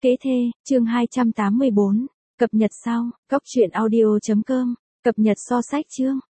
Kế thê, chương 284. Cập nhật sau, cóc truyện audio.com. Cập nhật so sách chương.